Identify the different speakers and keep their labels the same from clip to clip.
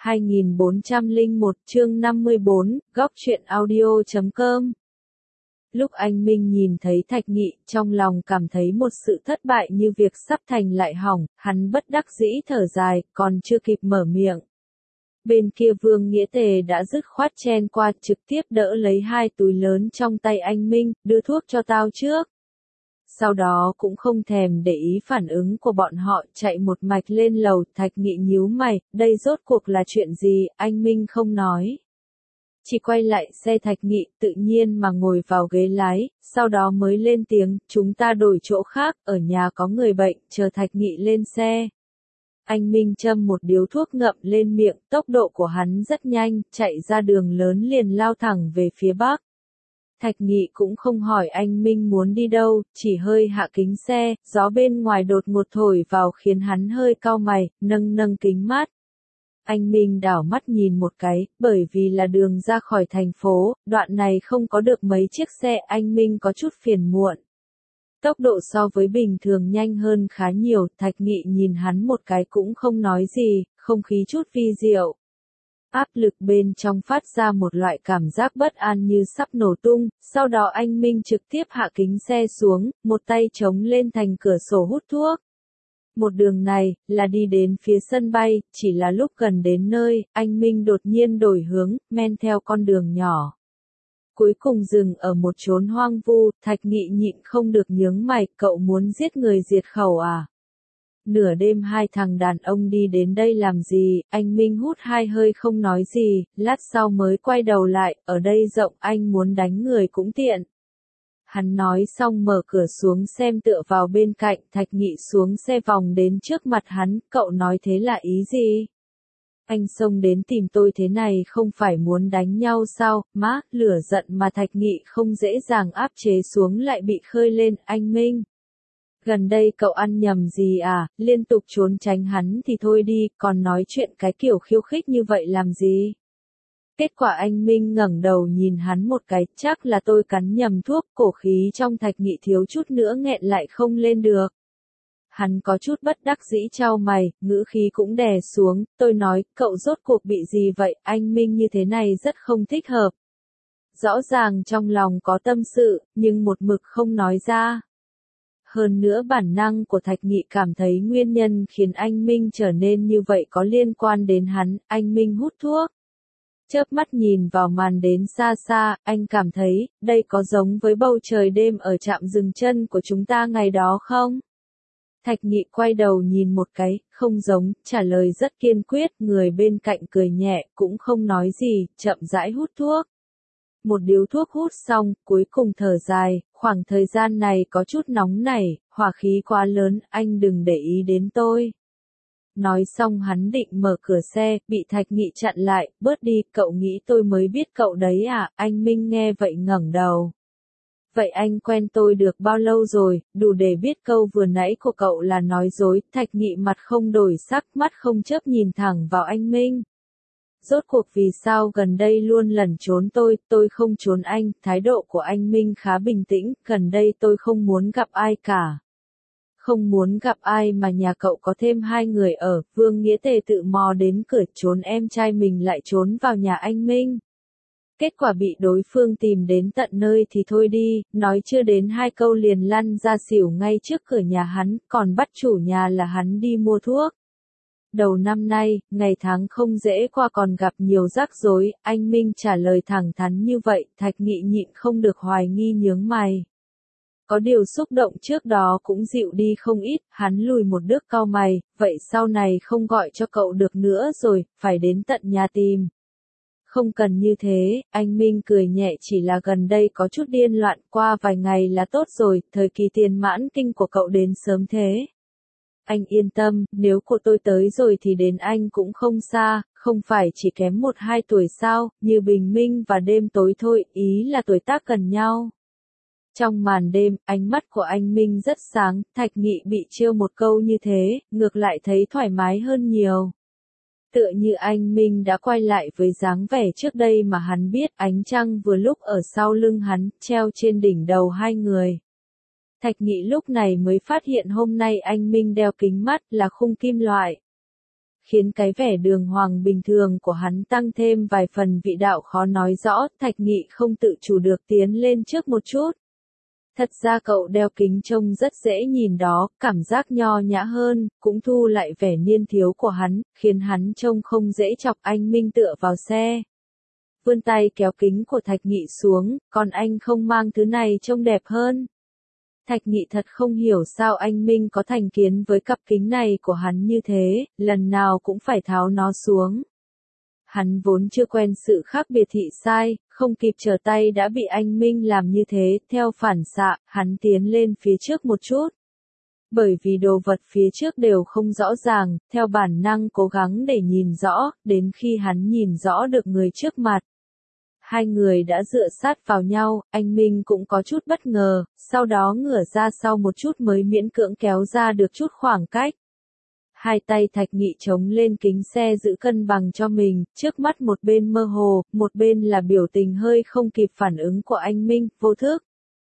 Speaker 1: 2401 chương 54, góc truyện audio.com. Lúc anh Minh nhìn thấy Thạch Nghị, trong lòng cảm thấy một sự thất bại như việc sắp thành lại hỏng, hắn bất đắc dĩ thở dài, còn chưa kịp mở miệng. Bên kia Vương Nghĩa Tề đã dứt khoát chen qua, trực tiếp đỡ lấy hai túi lớn trong tay anh Minh, đưa thuốc cho tao trước. Sau đó cũng không thèm để ý phản ứng của bọn họ, chạy một mạch lên lầu. Thạch Nghị nhíu mày, đây rốt cuộc là chuyện gì, anh Minh không nói. Chỉ quay lại xe Thạch Nghị, tự nhiên mà ngồi vào ghế lái, sau đó mới lên tiếng, chúng ta đổi chỗ khác, ở nhà có người bệnh, chờ Thạch Nghị lên xe. Anh Minh châm một điếu thuốc ngậm lên miệng, tốc độ của hắn rất nhanh, chạy ra đường lớn liền lao thẳng về phía bắc. Thạch Nghị cũng không hỏi anh Minh muốn đi đâu, chỉ hơi hạ kính xe, gió bên ngoài đột ngột thổi vào khiến hắn hơi cau mày, nâng kính mát. Anh Minh đảo mắt nhìn một cái, bởi vì là đường ra khỏi thành phố, đoạn này không có được mấy chiếc xe, anh Minh có chút phiền muộn. Tốc độ so với bình thường nhanh hơn khá nhiều, Thạch Nghị nhìn hắn một cái cũng không nói gì, không khí chút vi diệu. Áp lực bên trong phát ra một loại cảm giác bất an như sắp nổ tung, sau đó anh Minh trực tiếp hạ kính xe xuống, một tay chống lên thành cửa sổ hút thuốc. Một đường này, là đi đến phía sân bay, chỉ là lúc gần đến nơi, anh Minh đột nhiên đổi hướng, men theo con đường nhỏ. Cuối cùng dừng ở một chốn hoang vu, Thạch Nghị nhịn không được nhướng mày, cậu muốn giết người diệt khẩu à? Nửa đêm hai thằng đàn ông đi đến đây làm gì, anh Minh hút hai hơi không nói gì, lát sau mới quay đầu lại, ở đây rộng anh muốn đánh người cũng tiện. Hắn nói xong mở cửa xuống xem tựa vào bên cạnh, Thạch Nghị xuống xe vòng đến trước mặt hắn, cậu nói thế là ý gì? Anh xông đến tìm tôi thế này không phải muốn đánh nhau sao, má, lửa giận mà Thạch Nghị không dễ dàng áp chế xuống lại bị khơi lên, anh Minh. Gần đây cậu ăn nhầm gì à, liên tục trốn tránh hắn thì thôi đi, còn nói chuyện cái kiểu khiêu khích như vậy làm gì? Kết quả anh Minh ngẩng đầu nhìn hắn một cái, chắc là tôi cắn nhầm thuốc, cổ khí trong Thạch Nghị thiếu chút nữa nghẹn lại không lên được. Hắn có chút bất đắc dĩ chau mày, ngữ khí cũng đè xuống, tôi nói, cậu rốt cuộc bị gì vậy, anh Minh như thế này rất không thích hợp. Rõ ràng trong lòng có tâm sự, nhưng một mực không nói ra. Hơn nữa bản năng của Thạch Nghị cảm thấy nguyên nhân khiến anh Minh trở nên như vậy có liên quan đến hắn, anh Minh hút thuốc. Chớp mắt nhìn vào màn đến xa xa, anh cảm thấy, đây có giống với bầu trời đêm ở trạm dừng chân của chúng ta ngày đó không? Thạch Nghị quay đầu nhìn một cái, không giống, trả lời rất kiên quyết, người bên cạnh cười nhẹ, cũng không nói gì, chậm rãi hút thuốc. Một điếu thuốc hút xong, cuối cùng thở dài, khoảng thời gian này có chút nóng nảy, hỏa khí quá lớn, anh đừng để ý đến tôi. Nói xong hắn định mở cửa xe, bị Thạch Nghị chặn lại, bớt đi, cậu nghĩ tôi mới biết cậu đấy à, anh Minh nghe vậy ngẩng đầu. Vậy anh quen tôi được bao lâu rồi, đủ để biết câu vừa nãy của cậu là nói dối, Thạch Nghị mặt không đổi sắc, mắt không chớp nhìn thẳng vào anh Minh. Rốt cuộc vì sao gần đây luôn lẩn trốn tôi không trốn anh, thái độ của anh Minh khá bình tĩnh, gần đây tôi không muốn gặp ai cả. Không muốn gặp ai mà nhà cậu có thêm hai người ở, Vương Nghĩa Tề tự mò đến cửa trốn em trai mình lại trốn vào nhà anh Minh. Kết quả bị đối phương tìm đến tận nơi thì thôi đi, nói chưa đến hai câu liền lăn ra xỉu ngay trước cửa nhà hắn, còn bắt chủ nhà là hắn đi mua thuốc. Đầu năm nay, ngày tháng không dễ qua còn gặp nhiều rắc rối, anh Minh trả lời thẳng thắn như vậy, Thạch Nghị nhịn không được hoài nghi nhướng mày. Có điều xúc động trước đó cũng dịu đi không ít, hắn lùi một bước cau mày, vậy sau này không gọi cho cậu được nữa rồi, phải đến tận nhà tìm. Không cần như thế, anh Minh cười nhẹ, chỉ là gần đây có chút điên loạn, qua vài ngày là tốt rồi, thời kỳ tiền mãn kinh của cậu đến sớm thế. Anh yên tâm, nếu cô tôi tới rồi thì đến anh cũng không xa, không phải chỉ kém 1-2 tuổi sao, như bình minh và đêm tối thôi, ý là tuổi tác gần nhau. Trong màn đêm, ánh mắt của anh Minh rất sáng, Thạch Nghị bị trêu một câu như thế, ngược lại thấy thoải mái hơn nhiều. Tựa như anh Minh đã quay lại với dáng vẻ trước đây mà hắn biết, ánh trăng vừa lúc ở sau lưng hắn, treo trên đỉnh đầu hai người. Thạch Nghị lúc này mới phát hiện hôm nay anh Minh đeo kính mắt là khung kim loại. khiến cái vẻ đường hoàng bình thường của hắn tăng thêm vài phần vị đạo khó nói rõ. Thạch Nghị không tự chủ được tiến lên trước một chút. Thật ra cậu đeo kính trông rất dễ nhìn đó, cảm giác nho nhã hơn, cũng thu lại vẻ niên thiếu của hắn, khiến hắn trông không dễ chọc. Anh Minh tựa vào xe, vươn tay kéo kính của Thạch Nghị xuống, còn anh không mang thứ này trông đẹp hơn. Thạch Nghị thật không hiểu sao anh Minh có thành kiến với cặp kính này của hắn như thế, lần nào cũng phải tháo nó xuống. Hắn vốn chưa quen sự khác biệt thị sai, không kịp trở tay đã bị anh Minh làm như thế, theo phản xạ, hắn tiến lên phía trước một chút. Bởi vì đồ vật phía trước đều không rõ ràng, theo bản năng cố gắng để nhìn rõ, đến khi hắn nhìn rõ được người trước mặt. Hai người đã dựa sát vào nhau, anh Minh cũng có chút bất ngờ, sau đó ngửa ra sau một chút mới miễn cưỡng kéo ra được chút khoảng cách. Hai tay Thạch Nghị chống lên kính xe giữ cân bằng cho mình, trước mắt một bên mơ hồ, một bên là biểu tình hơi không kịp phản ứng của anh Minh, vô thức.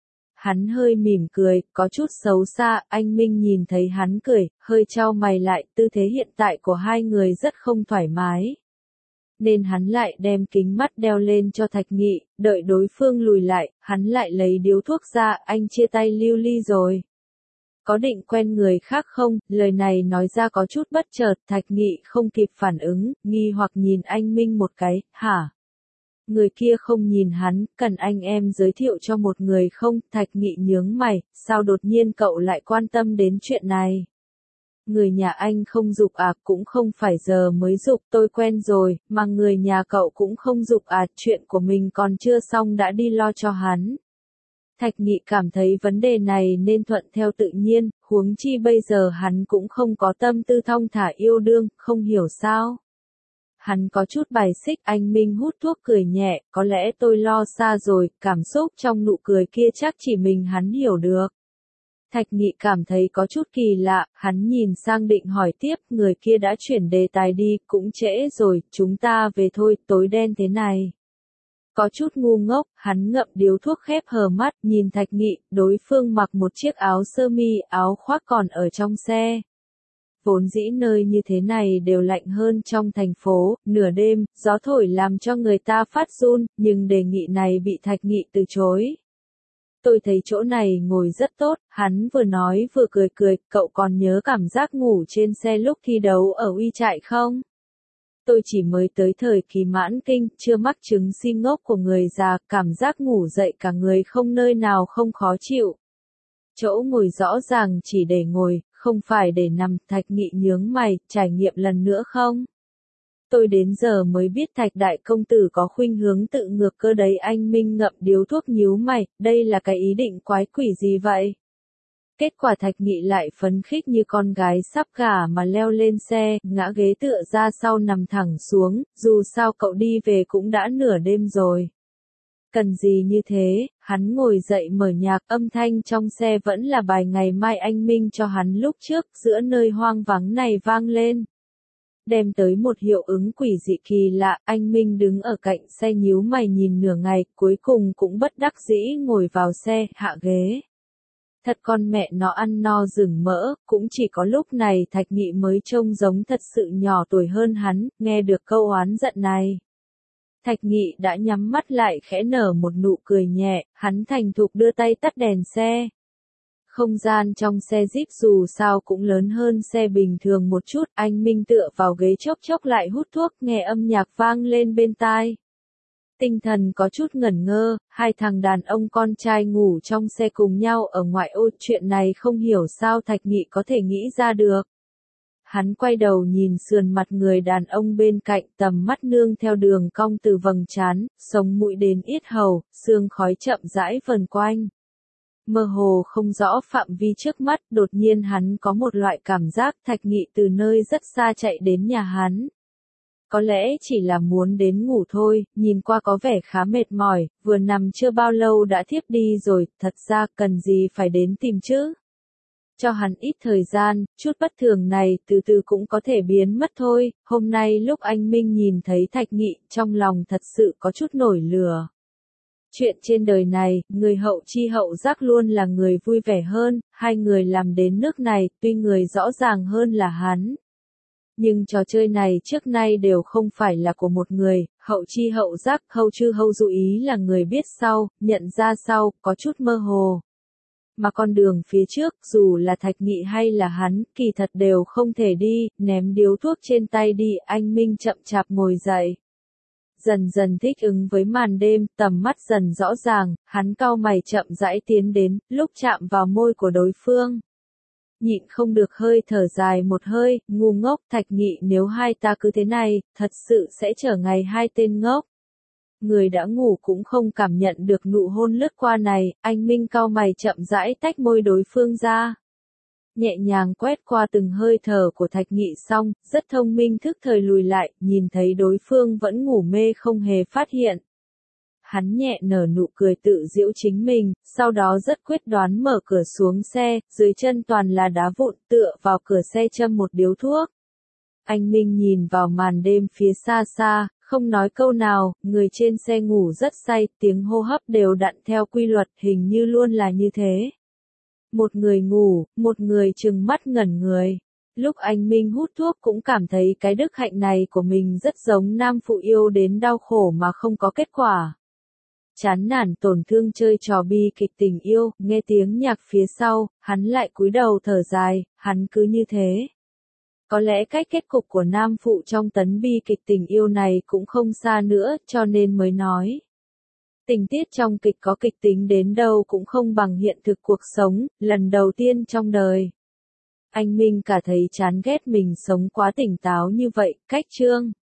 Speaker 1: Hắn hơi mỉm cười, có chút xấu xa, anh Minh nhìn thấy hắn cười, hơi chau mày lại, tư thế hiện tại của hai người rất không thoải mái. Nên hắn lại đem kính mắt đeo lên cho Thạch Nghị, đợi đối phương lùi lại, hắn lại lấy điếu thuốc ra, anh chia tay Lưu Ly rồi. Có định quen người khác không? Lời này nói ra có chút bất chợt, Thạch Nghị không kịp phản ứng, nghi hoặc nhìn anh Minh một cái, hả? Người kia không nhìn hắn, cần anh em giới thiệu cho một người không? Thạch Nghị nhướng mày, sao đột nhiên cậu lại quan tâm đến chuyện này? Người nhà anh không giục à, cũng không phải giờ mới giục, tôi quen rồi, mà người nhà cậu cũng không giục à, chuyện của mình còn chưa xong đã đi lo cho hắn. Thạch Nghị cảm thấy vấn đề này nên thuận theo tự nhiên, huống chi bây giờ hắn cũng không có tâm tư thong thả yêu đương, không hiểu sao. Hắn có chút bài xích, anh Minh hút thuốc cười nhẹ, có lẽ tôi lo xa rồi, cảm xúc trong nụ cười kia chắc chỉ mình hắn hiểu được. Thạch Nghị cảm thấy có chút kỳ lạ, hắn nhìn sang định hỏi tiếp, người kia đã chuyển đề tài đi, cũng trễ rồi, chúng ta về thôi, tối đen thế này. Có chút ngu ngốc, hắn ngậm điếu thuốc khép hờ mắt, nhìn Thạch Nghị, đối phương mặc một chiếc áo sơ mi, áo khoác còn ở trong xe. Vốn dĩ nơi như thế này đều lạnh hơn trong thành phố, nửa đêm, gió thổi làm cho người ta phát run, nhưng đề nghị này bị Thạch Nghị từ chối. Tôi thấy chỗ này ngồi rất tốt, hắn vừa nói vừa cười cười, cậu còn nhớ cảm giác ngủ trên xe lúc thi đấu ở Uy Trại không? Tôi chỉ mới tới thời kỳ mãn kinh, chưa mắc chứng si ngốc của người già, cảm giác ngủ dậy cả người không nơi nào không khó chịu. Chỗ ngồi rõ ràng chỉ để ngồi, không phải để nằm. Thạch Nghị nhướng mày, trải nghiệm lần nữa không? Tôi đến giờ mới biết Thạch đại công tử có khuynh hướng tự ngược cơ đấy. Anh Minh ngậm điếu thuốc nhíu mày, đây là cái ý định quái quỷ gì vậy? Kết quả Thạch Nghị lại phấn khích như con gái sắp gả mà leo lên xe, ngã ghế tựa ra sau nằm thẳng xuống, dù sao cậu đi về cũng đã nửa đêm rồi. Cần gì như thế, hắn ngồi dậy mở nhạc, âm thanh trong xe vẫn là bài Ngày Mai anh Minh cho hắn lúc trước, giữa nơi hoang vắng này vang lên. Đem tới một hiệu ứng quỷ dị kỳ lạ, anh Minh đứng ở cạnh xe nhíu mày nhìn nửa ngày, cuối cùng cũng bất đắc dĩ ngồi vào xe, hạ ghế. Thật con mẹ nó ăn no rừng mỡ, cũng chỉ có lúc này Thạch Nghị mới trông giống thật sự nhỏ tuổi hơn hắn, nghe được câu oán giận này. Thạch Nghị đã nhắm mắt lại khẽ nở một nụ cười nhẹ, hắn thành thục đưa tay tắt đèn xe. Không gian trong xe Jeep dù sao cũng lớn hơn xe bình thường một chút, anh Minh tựa vào ghế chốc chốc lại hút thuốc, nghe âm nhạc vang lên bên tai. Tinh thần có chút ngẩn ngơ, hai thằng đàn ông con trai ngủ trong xe cùng nhau ở ngoại ô, chuyện này không hiểu sao Thạch Nghị có thể nghĩ ra được. Hắn quay đầu nhìn sườn mặt người đàn ông bên cạnh, tầm mắt nương theo đường cong từ vầng trán, sống mũi đến yết hầu, sương khói chậm rãi vần quanh. Mơ hồ không rõ phạm vi trước mắt, đột nhiên hắn có một loại cảm giác Thạch Nghị từ nơi rất xa chạy đến nhà hắn. Có lẽ chỉ là muốn đến ngủ thôi, nhìn qua có vẻ khá mệt mỏi, vừa nằm chưa bao lâu đã thiếp đi rồi, thật ra cần gì phải đến tìm chứ. Cho hắn ít thời gian, chút bất thường này từ từ cũng có thể biến mất thôi. Hôm nay lúc anh Minh nhìn thấy Thạch Nghị, trong lòng thật sự có chút nổi lửa. Chuyện trên đời này, người hậu chi hậu giác luôn là người vui vẻ hơn, hai người làm đến nước này, tuy người rõ ràng hơn là hắn. Nhưng trò chơi này trước nay đều không phải là của một người, hậu chi hậu giác, hậu chư hậu dụ ý là người biết sau, nhận ra sau, có chút mơ hồ. Mà con đường phía trước, dù là Thạch Nghị hay là hắn, kỳ thật đều không thể đi, ném điếu thuốc trên tay đi, anh Minh chậm chạp ngồi dậy. Dần dần thích ứng với màn đêm, tầm mắt dần rõ ràng, hắn cau mày chậm rãi tiến đến, lúc chạm vào môi của đối phương. Nhịn không được hơi thở dài một hơi, ngu ngốc, Thạch Nghị, nếu hai ta cứ thế này, thật sự sẽ trở ngày hai tên ngốc. Người đã ngủ cũng không cảm nhận được nụ hôn lướt qua này, anh Minh cau mày chậm rãi tách môi đối phương ra. Nhẹ nhàng quét qua từng hơi thở của Thạch Nghị xong, rất thông minh thức thời lùi lại, nhìn thấy đối phương vẫn ngủ mê không hề phát hiện. Hắn nhẹ nở nụ cười tự giễu chính mình, sau đó rất quyết đoán mở cửa xuống xe, dưới chân toàn là đá vụn, tựa vào cửa xe châm một điếu thuốc. Anh Minh nhìn vào màn đêm phía xa xa, không nói câu nào, người trên xe ngủ rất say, tiếng hô hấp đều đặn theo quy luật, hình như luôn là như thế. Một người ngủ, một người trừng mắt ngẩn người. Lúc anh Minh hút thuốc cũng cảm thấy cái đức hạnh này của mình rất giống nam phụ yêu đến đau khổ mà không có kết quả. Chán nản tổn thương chơi trò bi kịch tình yêu, nghe tiếng nhạc phía sau, hắn lại cúi đầu thở dài, hắn cứ như thế. Có lẽ cách kết cục của nam phụ trong tấn bi kịch tình yêu này cũng không xa nữa, cho nên mới nói. Tình tiết trong kịch có kịch tính đến đâu cũng không bằng hiện thực cuộc sống, lần đầu tiên trong đời. Anh Minh cả thấy chán ghét mình sống quá tỉnh táo như vậy, cách chương.